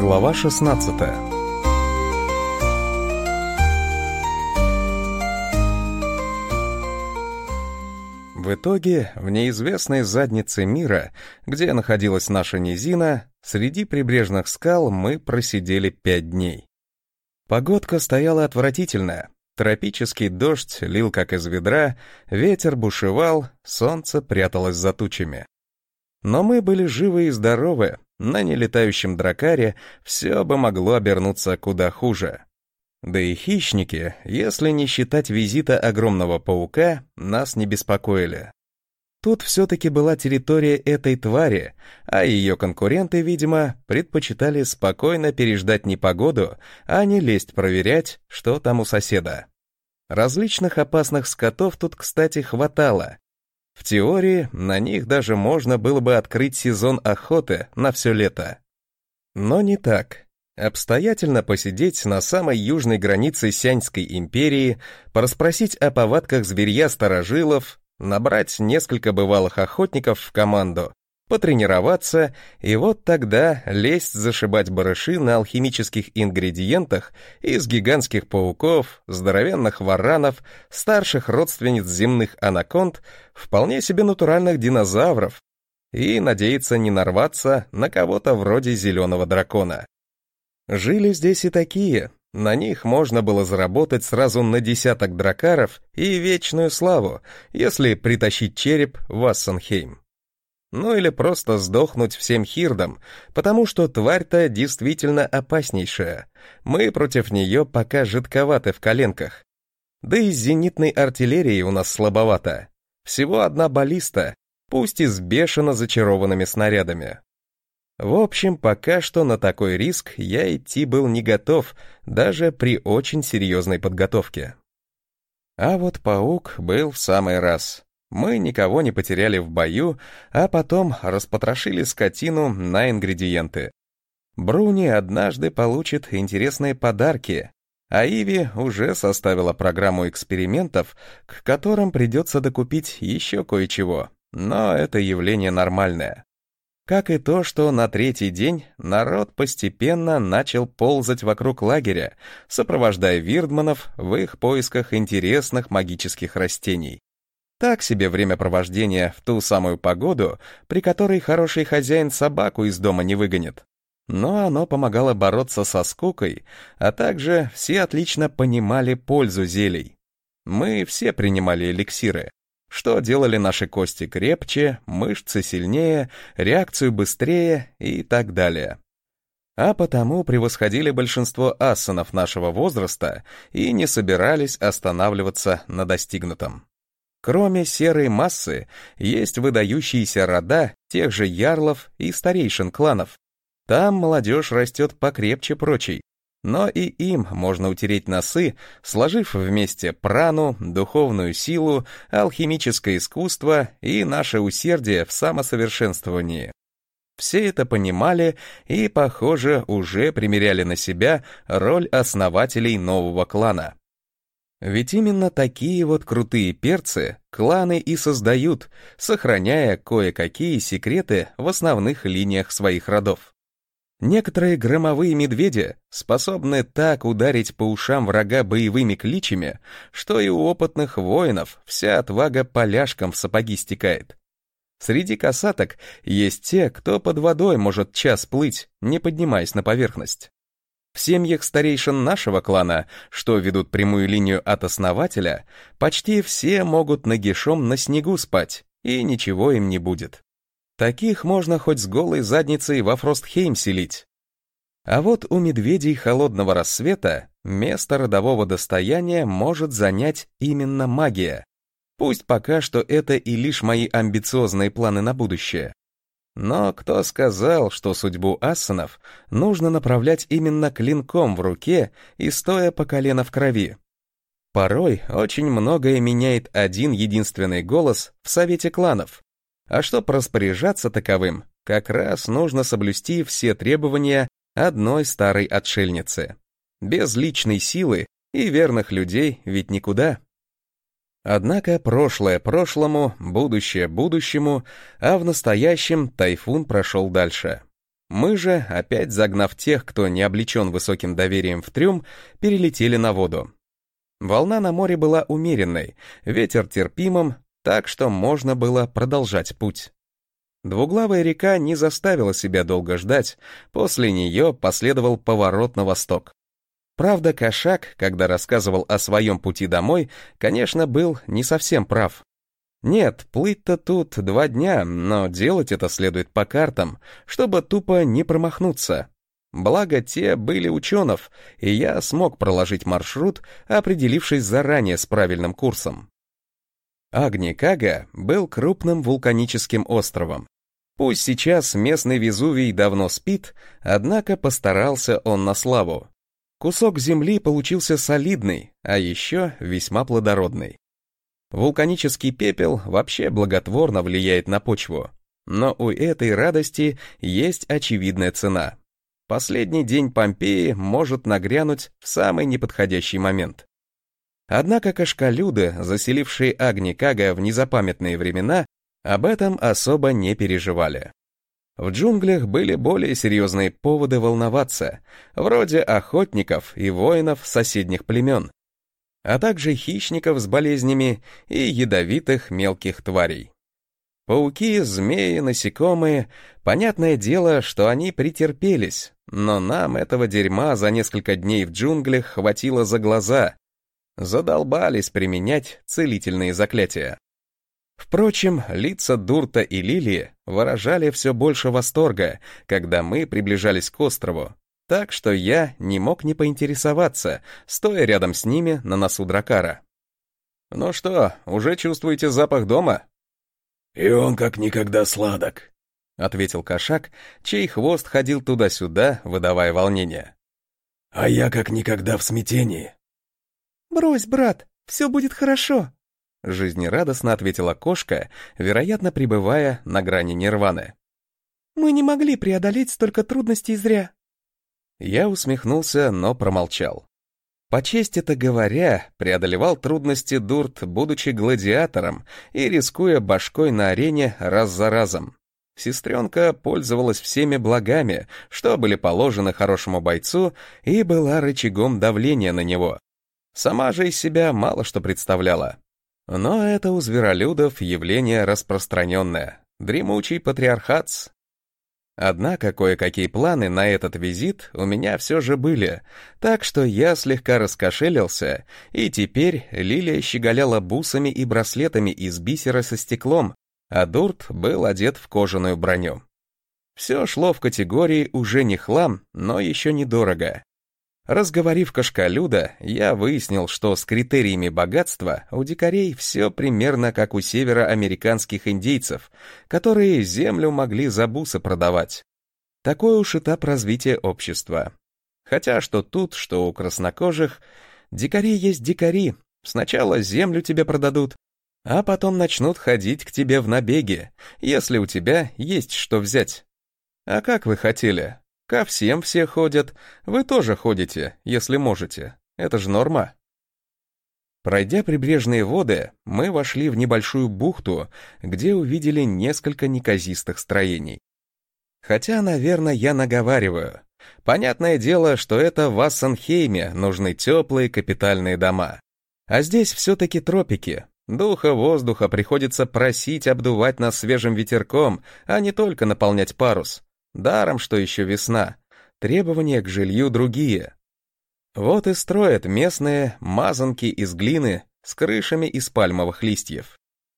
Глава 16. В итоге, в неизвестной заднице мира, где находилась наша низина, среди прибрежных скал мы просидели 5 дней. Погодка стояла отвратительная. Тропический дождь лил как из ведра, ветер бушевал, солнце пряталось за тучами. Но мы были живы и здоровы, на нелетающем дракаре все бы могло обернуться куда хуже. Да и хищники, если не считать визита огромного паука, нас не беспокоили. Тут все-таки была территория этой твари, а ее конкуренты, видимо, предпочитали спокойно переждать непогоду, а не лезть проверять, что там у соседа. Различных опасных скотов тут, кстати, хватало. В теории, на них даже можно было бы открыть сезон охоты на все лето. Но не так. Обстоятельно посидеть на самой южной границе Сяньской империи, порасспросить о повадках зверья-старожилов, набрать несколько бывалых охотников в команду, потренироваться, и вот тогда лезть зашибать барыши на алхимических ингредиентах из гигантских пауков, здоровенных варанов, старших родственниц земных анаконд, вполне себе натуральных динозавров, и надеяться не нарваться на кого-то вроде зеленого дракона. Жили здесь и такие, на них можно было заработать сразу на 10 дракаров и вечную славу, если притащить череп в Ассенхейм. Ну или просто сдохнуть всем хирдам, потому что тварь-то действительно опаснейшая. Мы против нее пока жидковаты в коленках. Да и с зенитной артиллерией у нас слабовато. Всего одна баллиста, пусть и с бешено зачарованными снарядами. В общем, пока что на такой риск я идти был не готов, даже при очень серьезной подготовке. А вот паук был в самый раз. Мы никого не потеряли в бою, а потом распотрошили скотину на ингредиенты. Бруни однажды получит интересные подарки, а Иви уже составила программу экспериментов, к которым придется докупить еще кое-чего, но это явление нормальное. Как и то, что на 3-й день народ постепенно начал ползать вокруг лагеря, сопровождая вирдманов в их поисках интересных магических растений. Так себе времяпровождение в ту самую погоду, при которой хороший хозяин собаку из дома не выгонит. Но оно помогало бороться со скукой, а также все отлично понимали пользу зелий. Мы все принимали эликсиры, что делали наши кости крепче, мышцы сильнее, реакцию быстрее и так далее. А потому превосходили большинство ассанов нашего возраста и не собирались останавливаться на достигнутом. Кроме серой массы, есть выдающиеся рода тех же ярлов и старейшин кланов. Там молодежь растет покрепче прочей, но и им можно утереть носы, сложив вместе прану, духовную силу, алхимическое искусство и наше усердие в самосовершенствовании. Все это понимали и, похоже, уже примеряли на себя роль основателей нового клана. Ведь именно такие вот крутые перцы кланы и создают, сохраняя кое-какие секреты в основных линиях своих родов. Некоторые громовые медведи способны так ударить по ушам врага боевыми кличами, что и у опытных воинов вся отвага поляшком в сапоги стекает. Среди косаток есть те, кто под водой может час плыть, не поднимаясь на поверхность. В семьях старейшин нашего клана, что ведут прямую линию от основателя, почти все могут нагишом на снегу спать, и ничего им не будет. Таких можно хоть с голой задницей во Фростхейм селить. А вот у медведей холодного рассвета место родового достояния может занять именно магия. Пусть пока что это и лишь мои амбициозные планы на будущее. Но кто сказал, что судьбу ассанов нужно направлять именно клинком в руке и стоя по колено в крови? Порой очень многое меняет один единственный голос в совете кланов. А чтобы распоряжаться таковым, как раз нужно соблюсти все требования одной старой отшельницы. Без личной силы и верных людей ведь никуда. Однако прошлое прошлому, будущее будущему, а в настоящем тайфун прошел дальше. Мы же, опять загнав тех, кто не облечен высоким доверием в трюм, перелетели на воду. Волна на море была умеренной, ветер терпимым, так что можно было продолжать путь. Двуглавая река не заставила себя долго ждать, после нее последовал поворот на восток. Правда, Кошак, когда рассказывал о своем пути домой, конечно, был не совсем прав. Нет, плыть-то тут 2 дня, но делать это следует по картам, чтобы тупо не промахнуться. Благо, те были ученых, и я смог проложить маршрут, определившись заранее с правильным курсом. Агни-Кага был крупным вулканическим островом. Пусть сейчас местный Везувий давно спит, однако постарался он на славу. Кусок земли получился солидный, а еще весьма плодородный. Вулканический пепел вообще благотворно влияет на почву, но у этой радости есть очевидная цена. Последний день Помпеи может нагрянуть в самый неподходящий момент. Однако кашкалюды, заселившие Агни-Кага в незапамятные времена, об этом особо не переживали. В джунглях были более серьезные поводы волноваться, вроде охотников и воинов соседних племен, а также хищников с болезнями и ядовитых мелких тварей. Пауки, змеи, насекомые, понятное дело, что они претерпелись, но нам этого дерьма за несколько дней в джунглях хватило за глаза. Задолбались применять целительные заклятия. Впрочем, лица Дурта и Лилии выражали все больше восторга, когда мы приближались к острову, так что я не мог не поинтересоваться, стоя рядом с ними на носу дракара. «Ну что, уже чувствуете запах дома?» «И он как никогда сладок», — ответил Кошак, чей хвост ходил туда-сюда, выдавая волнение. «А я как никогда в смятении». «Брось, брат, все будет хорошо», — жизнерадостно ответила кошка, вероятно, пребывая на грани нирваны. «Мы не могли преодолеть столько трудностей зря». Я усмехнулся, но промолчал. По чести-то говоря, преодолевал трудности Дурт, будучи гладиатором и рискуя башкой на арене раз за разом. Сестренка пользовалась всеми благами, что были положены хорошему бойцу, и была рычагом давления на него. Сама же из себя мало что представляла. Но это у зверолюдов явление распространенное. Дремучий патриархат. Однако кое-какие планы на этот визит у меня все же были, так что я слегка раскошелился, и теперь Лилия щеголяла бусами и браслетами из бисера со стеклом, а Дурт был одет в кожаную броню. Все шло в категории уже не хлам, но еще недорого. Разговорив кашкалюда, я выяснил, что с критериями богатства у дикарей все примерно как у североамериканских индейцев, которые землю могли за бусы продавать. Такой уж этап развития общества. Хотя что тут, что у краснокожих, дикари есть дикари, сначала землю тебе продадут, а потом начнут ходить к тебе в набеги, если у тебя есть что взять. А как вы хотели? Ко всем все ходят, вы тоже ходите, если можете. Это же норма. Пройдя прибрежные воды, мы вошли в небольшую бухту, где увидели несколько неказистых строений. Хотя, наверное, я наговариваю. Понятное дело, что это в Ассенхейме нужны теплые капитальные дома. А здесь все-таки тропики. Духа воздуха приходится просить обдувать нас свежим ветерком, а не только наполнять парус. Даром, что еще весна. Требования к жилью другие. Вот и строят местные мазанки из глины с крышами из пальмовых листьев.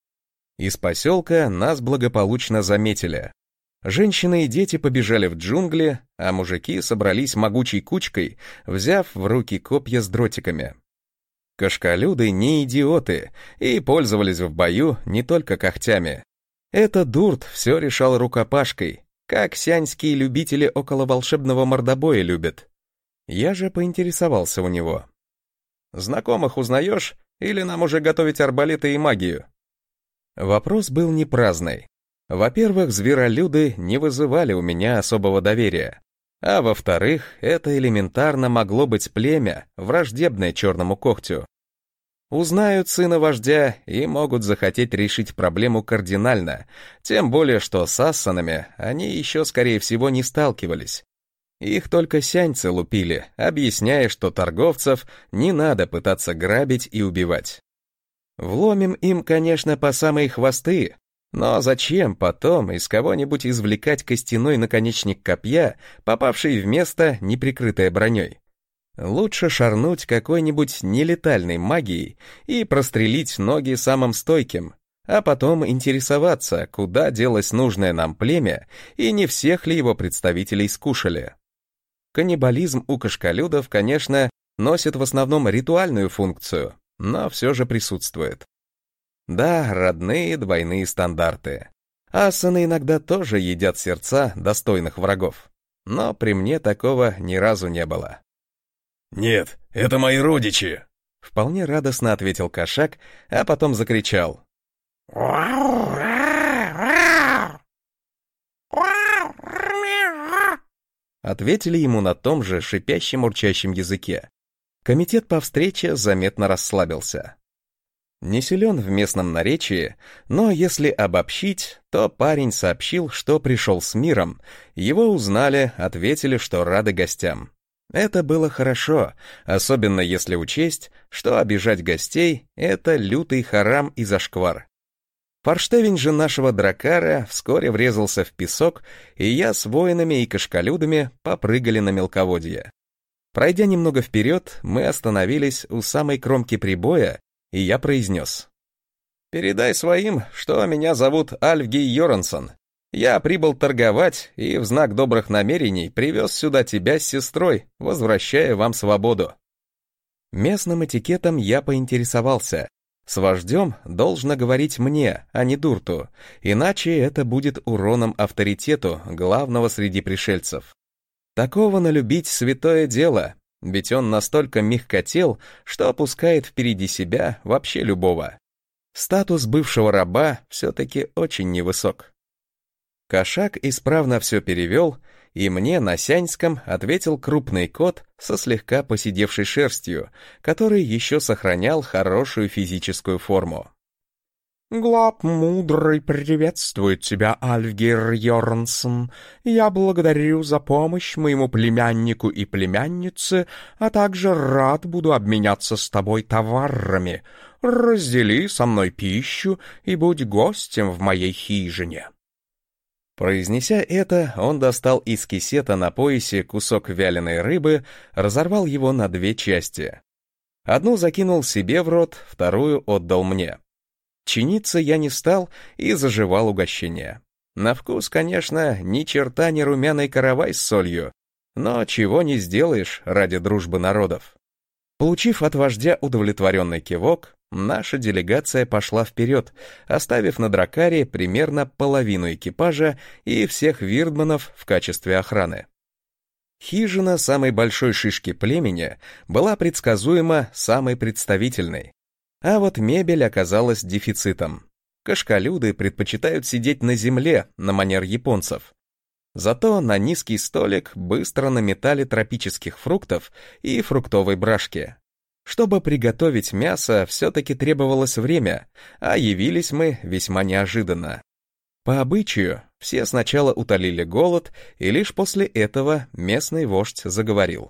Из поселка нас благополучно заметили. Женщины и дети побежали в джунгли, а мужики собрались могучей кучкой, взяв в руки копья с дротиками. Кашкалюды не идиоты и пользовались в бою не только когтями. Это Дурт все решал рукопашкой, как сяньские любители около волшебного мордобоя любят. Я же поинтересовался у него. «Знакомых узнаешь, или нам уже готовить арбалеты и магию?» Вопрос был не праздный. Во-первых, зверолюды не вызывали у меня особого доверия. А во-вторых, это элементарно могло быть племя, враждебное черному когтю. Узнают сына вождя и могут захотеть решить проблему кардинально, тем более что с ассанами они еще, скорее всего, не сталкивались. Их только сяньцы лупили, объясняя, что торговцев не надо пытаться грабить и убивать. Вломим им, конечно, по самые хвосты, но зачем потом из кого-нибудь извлекать костяной наконечник копья, попавший в место, не прикрытое броней? Лучше шарнуть какой-нибудь нелетальной магией и прострелить ноги самым стойким, а потом интересоваться, куда делось нужное нам племя и не всех ли его представителей скушали. Каннибализм у кашкалюдов, конечно, носит в основном ритуальную функцию, но все же присутствует. Да, родные двойные стандарты. Ассаны иногда тоже едят сердца достойных врагов, но при мне такого ни разу не было. «Нет, это мои родичи!» Вполне радостно ответил кошак, а потом закричал. Ответили ему на том же шипящем урчащем языке. Комитет по встрече заметно расслабился. Не силен в местном наречии, но если обобщить, то парень сообщил, что пришел с миром, его узнали, ответили, что рады гостям. Это было хорошо, особенно если учесть, что обижать гостей — это лютый харам и зашквар. Форштевень же нашего дракара вскоре врезался в песок, и я с воинами и кашкалюдами попрыгали на мелководье. Пройдя немного вперед, мы остановились у самой кромки прибоя, и я произнес: «Передай своим, что меня зовут Альфги Йорансон. Я прибыл торговать и в знак добрых намерений привез сюда тебя с сестрой, возвращая вам свободу». Местным этикетом я поинтересовался. С вождем должно говорить мне, а не Дурту, иначе это будет уроном авторитету главного среди пришельцев. Такого налюбить святое дело, ведь он настолько мягкотел, что опускает впереди себя вообще любого. Статус бывшего раба все-таки очень невысок. Кошак исправно все перевел, и мне на сяньском ответил крупный кот со слегка поседевшей шерстью, который еще сохранял хорошую физическую форму. «Глаб Мудрый приветствует тебя, Альфгир Йорнсон. Я благодарю за помощь моему племяннику и племяннице, а также рад буду обменяться с тобой товарами. Раздели со мной пищу и будь гостем в моей хижине». Произнеся это, он достал из кисета на поясе кусок вяленой рыбы, разорвал его на две части. Одну закинул себе в рот, вторую отдал мне. Чиниться я не стал и заживал угощение. На вкус, конечно, ни черта не румяный каравай с солью, но чего не сделаешь ради дружбы народов. Получив от вождя удовлетворенный кивок, наша делегация пошла вперед, оставив на дракаре примерно половину экипажа и всех вирдманов в качестве охраны. Хижина самой большой шишки племени была предсказуемо самой представительной. А вот мебель оказалась дефицитом. Кашкалюды предпочитают сидеть на земле, на манер японцев. Зато на низкий столик быстро наметали тропических фруктов и фруктовой брашки. Чтобы приготовить мясо, все-таки требовалось время, а явились мы весьма неожиданно. По обычаю, все сначала утолили голод, и лишь после этого местный вождь заговорил.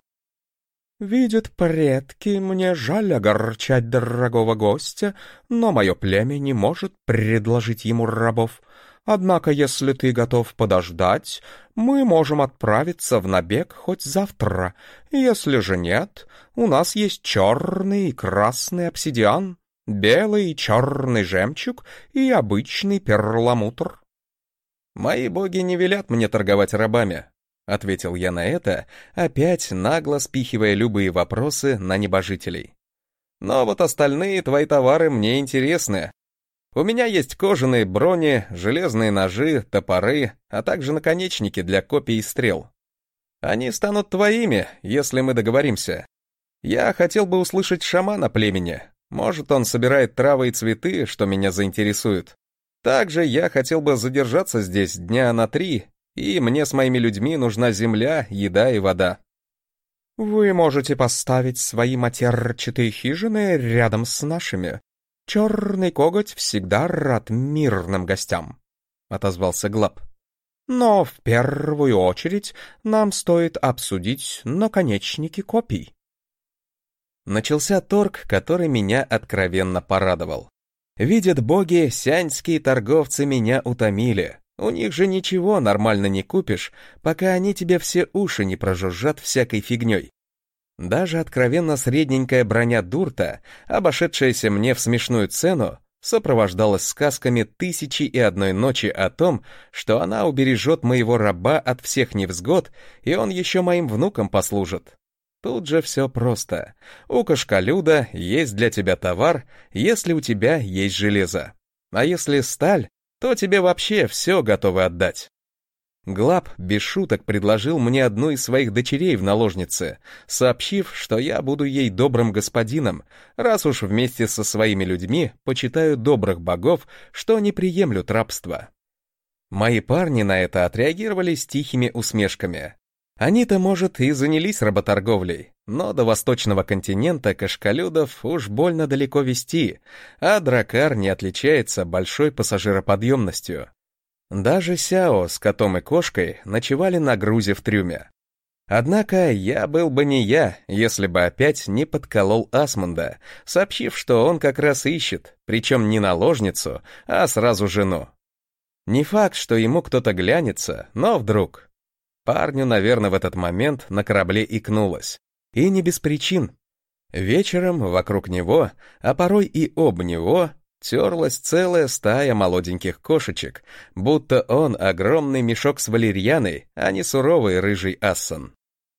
«Видят предки, мне жаль огорчать дорогого гостя, но мое племя не может предложить ему рабов. Однако, если ты готов подождать, мы можем отправиться в набег хоть завтра. Если же нет, у нас есть черный и красный обсидиан, белый и черный жемчуг и обычный перламутр». «Мои боги не велят мне торговать рабами», — ответил я на это, опять нагло спихивая любые вопросы на небожителей. «Но вот остальные твои товары мне интересны. У меня есть кожаные брони, железные ножи, топоры, а также наконечники для копий и стрел. Они станут твоими, если мы договоримся. Я хотел бы услышать шамана племени. Может, он собирает травы и цветы, что меня заинтересует. Также я хотел бы задержаться здесь дня на 3, и мне с моими людьми нужна земля, еда и вода». Вы можете поставить свои матерчатые хижины рядом с нашими. Черный коготь всегда рад мирным гостям», — отозвался Глаб. «Но в первую очередь нам стоит обсудить наконечники копий». Начался торг, который меня откровенно порадовал. Видят боги, сяньские торговцы меня утомили. У них же ничего нормально не купишь, пока они тебе все уши не прожужжат всякой фигней. Даже откровенно средненькая броня Дурта, обошедшаяся мне в смешную цену, сопровождалась сказками «Тысячи и одной ночи» о том, что она убережет моего раба от всех невзгод, и он еще моим внукам послужит. Тут же все просто. У кошколюда есть для тебя товар, если у тебя есть железо. А если сталь, то тебе вообще все готовы отдать. Глаб без шуток предложил мне одну из своих дочерей в наложнице, сообщив, что я буду ей добрым господином, раз уж вместе со своими людьми почитаю добрых богов, что не приемлют рабство. Мои парни на это отреагировали с тихими усмешками. Они-то, может, и занялись работорговлей, но до восточного континента кошколюдов уж больно далеко везти, а Дракар не отличается большой пассажироподъемностью. Даже Сяо с котом и кошкой ночевали на грузе в трюме. Однако я был бы не я, если бы опять не подколол Асмунда, сообщив, что он как раз ищет, причем не наложницу, а сразу жену. Не факт, что ему кто-то глянется, но вдруг. Парню, наверное, в этот момент на корабле икнулось. И не без причин. Вечером вокруг него, а порой и об него, терлась целая стая молоденьких кошечек, будто он огромный мешок с валерьяной, а не суровый рыжий ассан.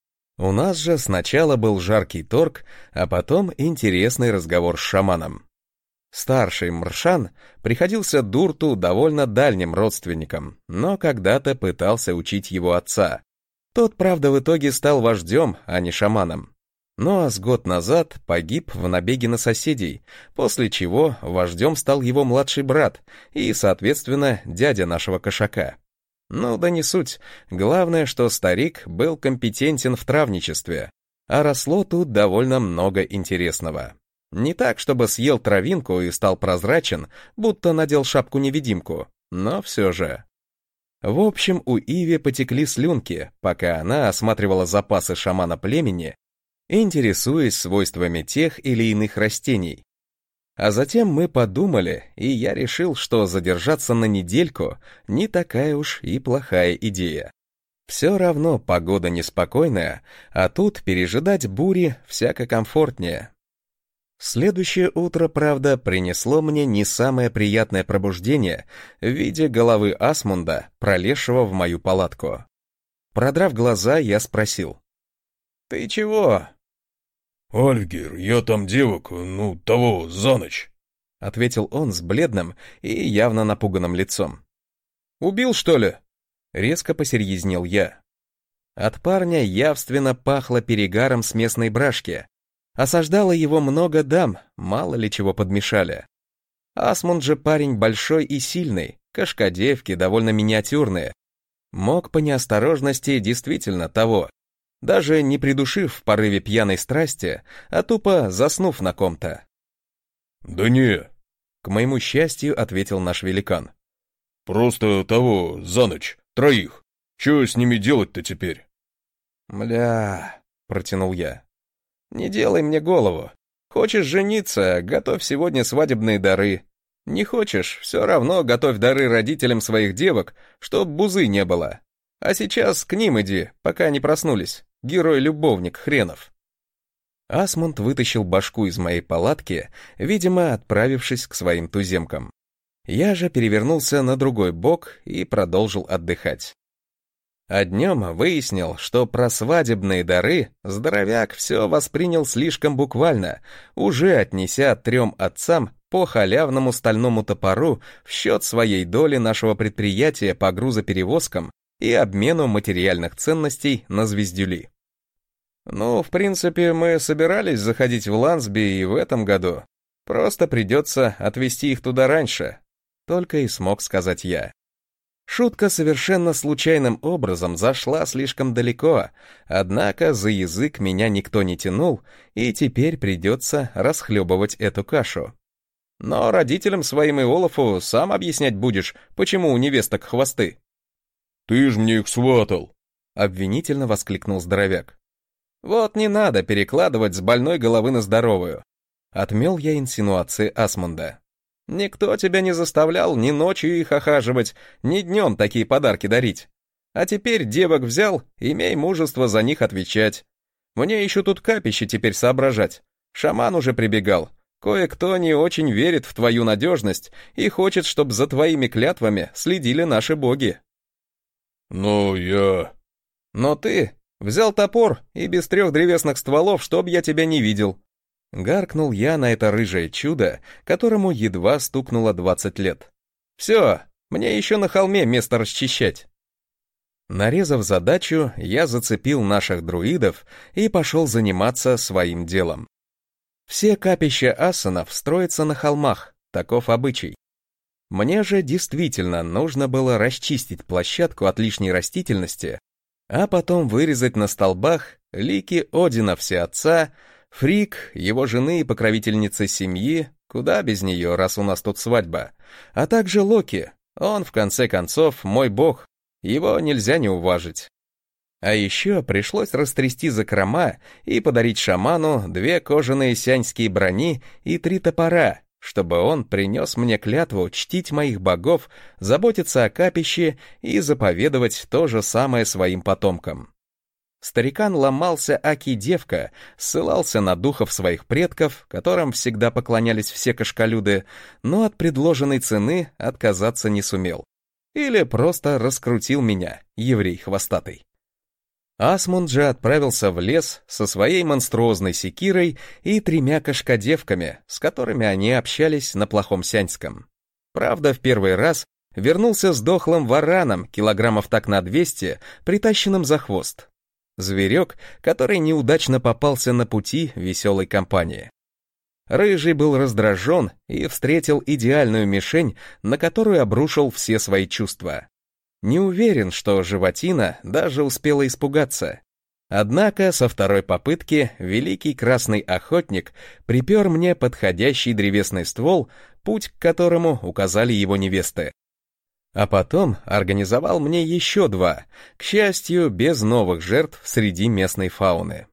У нас же сначала был жаркий торг, а потом интересный разговор с шаманом. Старший Мршан приходился Дурту довольно дальним родственником, но когда-то пытался учить его отца. Тот, правда, в итоге стал вождем, а не шаманом. Ну а с год назад погиб в набеге на соседей, после чего вождем стал его младший брат и, соответственно, дядя нашего кошака. Ну да не суть, главное, что старик был компетентен в травничестве, а росло тут довольно много интересного. Не так, чтобы съел травинку и стал прозрачен, будто надел шапку-невидимку, но все же. В общем, у Иви потекли слюнки, пока она осматривала запасы шамана племени, интересуясь свойствами тех или иных растений. А затем мы подумали, и я решил, что задержаться на недельку не такая уж и плохая идея. Все равно погода неспокойная, а тут пережидать бури всяко комфортнее. Следующее утро, правда, принесло мне не самое приятное пробуждение в виде головы Асмунда, пролезшего в мою палатку. Продрав глаза, я спросил: «Ты чего?» «Альфгер, я там девок, того, за ночь», — ответил он с бледным и явно напуганным лицом. «Убил, что ли?» — резко посерьезнел я. От парня явственно пахло перегаром с местной брашки. Осаждало его много дам, мало ли чего подмешали. Асмунд же парень большой и сильный, кошкодевки довольно миниатюрные. Мог по неосторожности действительно того, даже не придушив в порыве пьяной страсти, а тупо заснув на ком-то. «Да не», — к моему счастью ответил наш великан. «Просто того, за ночь, троих. Чё с ними делать-то теперь?» «Мля», — протянул я. «Не делай мне голову. Хочешь жениться, готовь сегодня свадебные дары. Не хочешь, все равно готовь дары родителям своих девок, чтоб бузы не было. А сейчас к ним иди, пока не проснулись. Герой-любовник хренов». Асмунд вытащил башку из моей палатки, видимо, отправившись к своим туземкам. Я же перевернулся на другой бок и продолжил отдыхать. А днем выяснил, что про свадебные дары здоровяк все воспринял слишком буквально, уже отнеся 3 отцам по халявному стальному топору в счет своей доли нашего предприятия по грузоперевозкам и обмену материальных ценностей на звездюли. Ну, в принципе, мы собирались заходить в Лансби и в этом году. Просто придется отвезти их туда раньше. Только и смог сказать я. Шутка совершенно случайным образом зашла слишком далеко, однако за язык меня никто не тянул, и теперь придется расхлебывать эту кашу. Но родителям своим и Олафу сам объяснять будешь, почему у невесток хвосты. «Ты ж мне их сватал!» — обвинительно воскликнул здоровяк. «Вот не надо перекладывать с больной головы на здоровую», — отмел я инсинуации Асмунда. «Никто тебя не заставлял ни ночью их охаживать, ни днем такие подарки дарить. А теперь девок взял, имей мужество за них отвечать. Мне еще тут капище теперь соображать. Шаман уже прибегал. Кое-кто не очень верит в твою надежность и хочет, чтобы за твоими клятвами следили наши боги». Но ты взял топор и без 3 древесных стволов, чтоб я тебя не видел. Гаркнул я на это рыжее чудо, которому едва стукнуло 20 лет. Все, мне еще на холме место расчищать. Нарезав задачу, я зацепил наших друидов и пошел заниматься своим делом. Все капища ассанов строятся на холмах, таков обычай. Мне же действительно нужно было расчистить площадку от лишней растительности, а потом вырезать на столбах лики Одина Всеотца, Фрик, его жены и покровительницы семьи, куда без нее, раз у нас тут свадьба, а также Локи, он, в конце концов, мой бог, его нельзя не уважить. А еще пришлось растрясти закрома и подарить шаману 2 кожаные сяньские брони и 3 топора, чтобы он принес мне клятву чтить моих богов, заботиться о капище и заповедовать то же самое своим потомкам. Старикан ломался аки-девка, ссылался на духов своих предков, которым всегда поклонялись все кашкалюды, но от предложенной цены отказаться не сумел. Или просто раскрутил меня, еврей хвостатый. Асмунд же отправился в лес со своей монструозной секирой и 3 кашкадевками, с которыми они общались на плохом сяньском. Правда, в первый раз вернулся с дохлым вараном, килограммов так на 200, притащенным за хвост. Зверек, который неудачно попался на пути веселой компании. Рыжий был раздражен и встретил идеальную мишень, на которую обрушил все свои чувства. Не уверен, что животина даже успела испугаться. Однако со второй попытки великий красный охотник припер мне подходящий древесный ствол, путь к которому указали его невесты. А потом организовал мне еще 2, к счастью, без новых жертв среди местной фауны.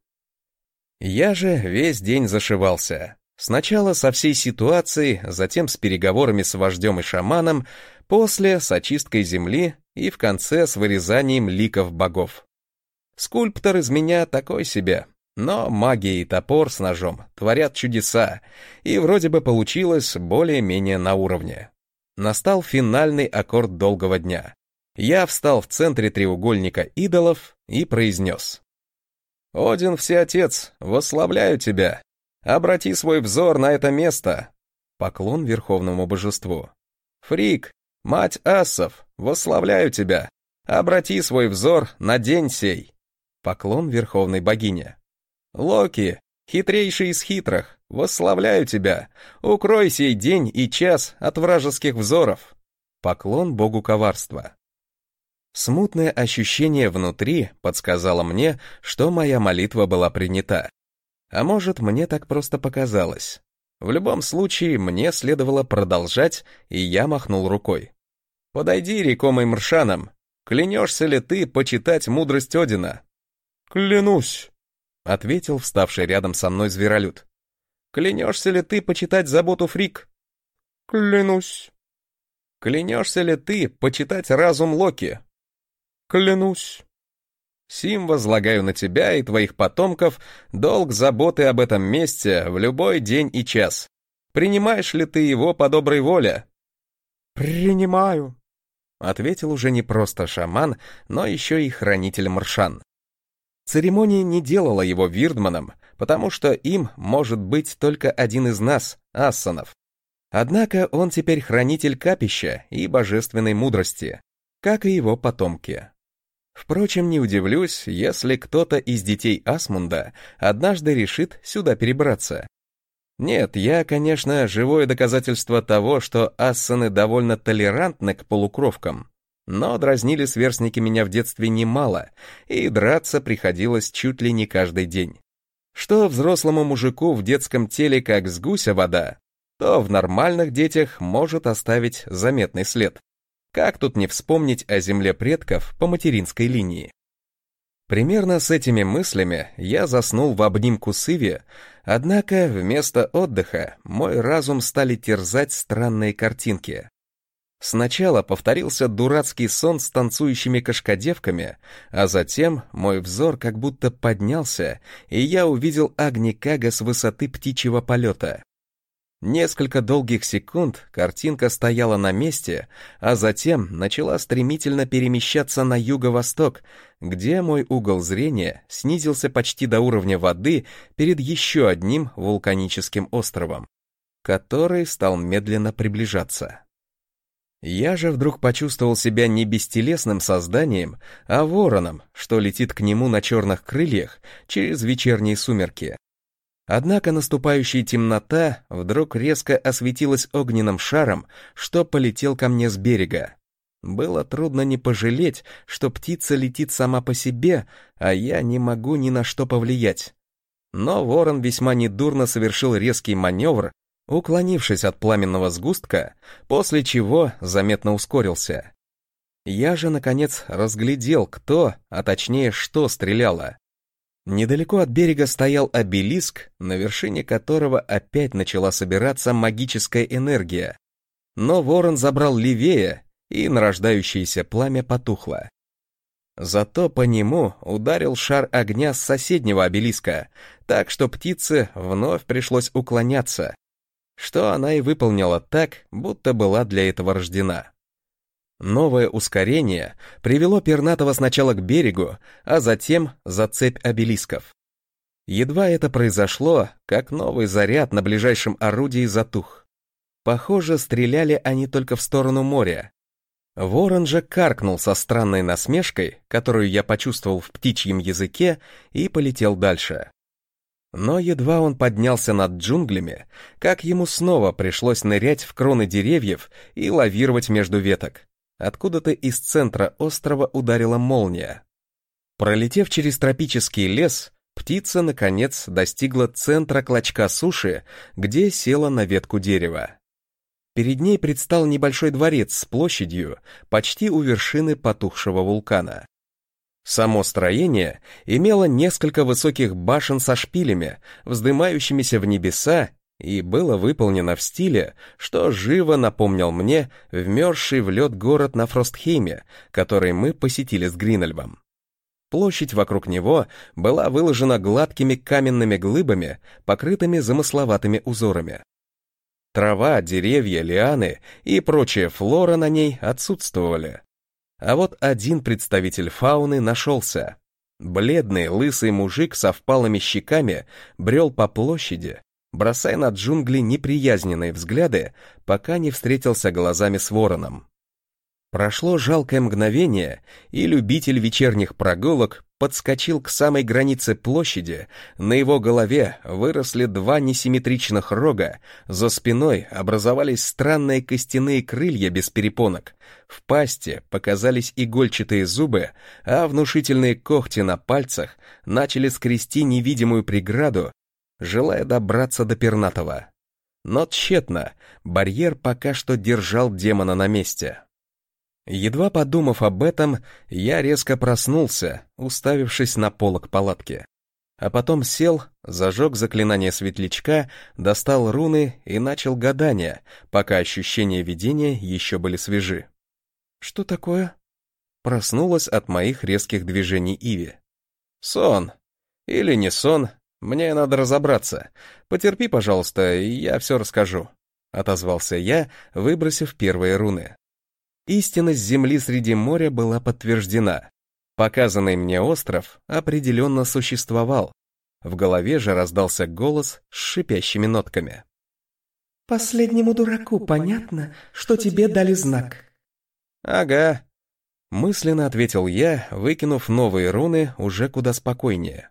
Я же весь день зашивался. Сначала со всей ситуацией, затем с переговорами с вождем и шаманом, после с очисткой земли и в конце с вырезанием ликов богов. Скульптор из меня такой себе, но магия и топор с ножом творят чудеса, и вроде бы получилось более-менее на уровне. Настал финальный аккорд долгого дня. Я встал в центре треугольника идолов и произнес: «Один Всеотец, восславляю тебя! Обрати свой взор на это место!» Поклон верховному божеству. «Фрик, мать ассов, восславляю тебя! Обрати свой взор на день сей!» Поклон верховной богине. «Локи, хитрейший из хитрых, восславляю тебя! Укрой сей день и час от вражеских взоров!» Поклон богу коварства. Смутное ощущение внутри подсказало мне, что моя молитва была принята. А может, мне так просто показалось. В любом случае, мне следовало продолжать, и я махнул рукой. «Подойди, рекомый Мршаном, клянешься ли ты почитать мудрость Одина?» «Клянусь», — ответил вставший рядом со мной зверолюд. «Клянешься ли ты почитать заботу Фрик?» «Клянусь». «Клянешься ли ты почитать разум Локи?» «Клянусь». «Сим возлагаю на тебя и твоих потомков долг заботы об этом месте в любой день и час. Принимаешь ли ты его по доброй воле?» «Принимаю», — ответил уже не просто шаман, но еще и хранитель Мршан. Церемония не делала его вирдманом, потому что им может быть только один из нас, ассанов. Однако он теперь хранитель капища и божественной мудрости, как и его потомки. Впрочем, не удивлюсь, если кто-то из детей Асмунда однажды решит сюда перебраться. Нет, я, конечно, живое доказательство того, что ассаны довольно толерантны к полукровкам, Но дразнили сверстники меня в детстве немало, и драться приходилось чуть ли не каждый день. Что взрослому мужику в детском теле как с гуся вода, то в нормальных детях может оставить заметный след. Как тут не вспомнить о земле предков по материнской линии? Примерно с этими мыслями я заснул в обнимку с Иви, однако вместо отдыха мой разум стали терзать странные картинки. Сначала повторился дурацкий сон с танцующими кошкодевками, а затем мой взор как будто поднялся, и я увидел Агни Кага с высоты птичьего полета. Несколько долгих секунд картинка стояла на месте, а затем начала стремительно перемещаться на юго-восток, где мой угол зрения снизился почти до уровня воды перед еще одним вулканическим островом, который стал медленно приближаться. Я же вдруг почувствовал себя не бестелесным созданием, а вороном, что летит к нему на черных крыльях через вечерние сумерки. Однако наступающая темнота вдруг резко осветилась огненным шаром, что полетел ко мне с берега. Было трудно не пожалеть, что птица летит сама по себе, а я не могу ни на что повлиять. Но ворон весьма недурно совершил резкий маневр, уклонившись от пламенного сгустка, после чего заметно ускорился. Я же, наконец, разглядел, кто, а точнее, что стреляло. Недалеко от берега стоял обелиск, на вершине которого опять начала собираться магическая энергия. Но ворон забрал левее, и нарождающееся пламя потухло. Зато по нему ударил шар огня с соседнего обелиска, так что птице вновь пришлось уклоняться, что она и выполнила так, будто была для этого рождена. Новое ускорение привело пернатого сначала к берегу, а затем за цепь обелисков. Едва это произошло, как новый заряд на ближайшем орудии затух. Похоже, стреляли они только в сторону моря. Ворон же каркнул со странной насмешкой, которую я почувствовал в птичьем языке, и полетел дальше. Но едва он поднялся над джунглями, как ему снова пришлось нырять в кроны деревьев и лавировать между веток. Откуда-то из центра острова ударила молния. Пролетев через тропический лес, птица, наконец, достигла центра клочка суши, где села на ветку дерева. Перед ней предстал небольшой дворец с площадью, почти у вершины потухшего вулкана. Само строение имело несколько высоких башен со шпилями, вздымающимися в небеса, и было выполнено в стиле, что живо напомнил мне вмерзший в лед город на Фростхейме, который мы посетили с Гринельвом. Площадь вокруг него была выложена гладкими каменными глыбами, покрытыми замысловатыми узорами. Трава, деревья, лианы и прочая флора на ней отсутствовали. А вот один представитель фауны нашелся. Бледный, лысый мужик со впалыми щеками брел по площади, бросая на джунгли неприязненные взгляды, пока не встретился глазами с вороном. Прошло жалкое мгновение, и любитель вечерних прогулок подскочил к самой границе площади, на его голове выросли два несимметричных рога, за спиной образовались странные костяные крылья без перепонок, в пасти показались игольчатые зубы, а внушительные когти на пальцах начали скрести невидимую преграду, желая добраться до пернатого. Но тщетно, барьер пока что держал демона на месте. Едва подумав об этом, я резко проснулся, уставившись на полог палатки. А потом сел, зажег заклинание светлячка, достал руны и начал гадание, пока ощущения видения еще были свежи. «Что такое?» Проснулась от моих резких движений Иви. «Сон. Или не сон. Мне надо разобраться. Потерпи, пожалуйста, и я все расскажу», — отозвался я, выбросив первые руны. Истинность земли среди моря была подтверждена. Показанный мне остров определенно существовал. В голове же раздался голос с шипящими нотками. «Последнему дураку понятно, что тебе дали знак». «Ага», — мысленно ответил я, выкинув новые руны уже куда спокойнее.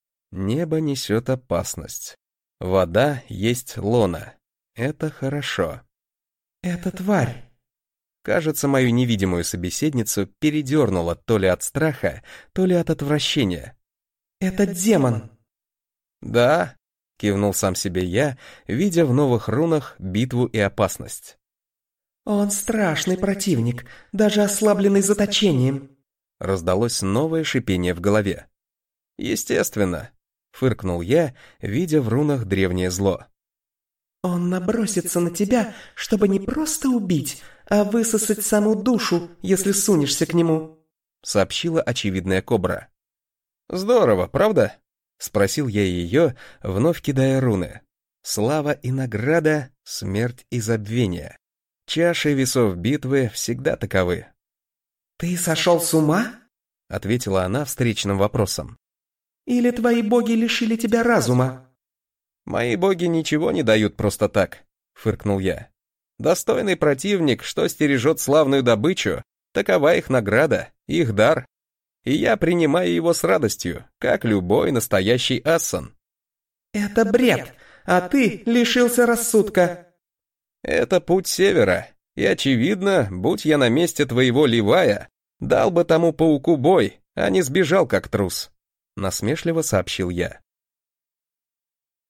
Небо несет опасность. Вода есть лона. Это хорошо. «Это тварь». Кажется, мою невидимую собеседницу передернуло то ли от страха, то ли от отвращения. «Это демон!» «Да», — кивнул сам себе я, видя в новых рунах битву и опасность. «Он страшный противник, даже ослабленный заточением!» Раздалось новое шипение в голове. «Естественно», — фыркнул я, видя в рунах древнее зло. «Он набросится на тебя, чтобы не просто убить, а высосать саму душу, если сунешься к нему», — сообщила очевидная кобра. «Здорово, правда?» — спросил я ее, вновь кидая руны. «Слава и награда, смерть и забвение. Чаши весов битвы всегда таковы». «Ты сошел с ума?» — ответила она встречным вопросом. «Или твои боги лишили тебя разума?» «Мои боги ничего не дают просто так», — фыркнул я. «Достойный противник, что стережет славную добычу, такова их награда, их дар. И я принимаю его с радостью, как любой настоящий ассан». «Это бред, а ты лишился рассудка». «Это путь севера, и, очевидно, будь я на месте твоего Левая, дал бы тому пауку бой, а не сбежал как трус», — насмешливо сообщил я.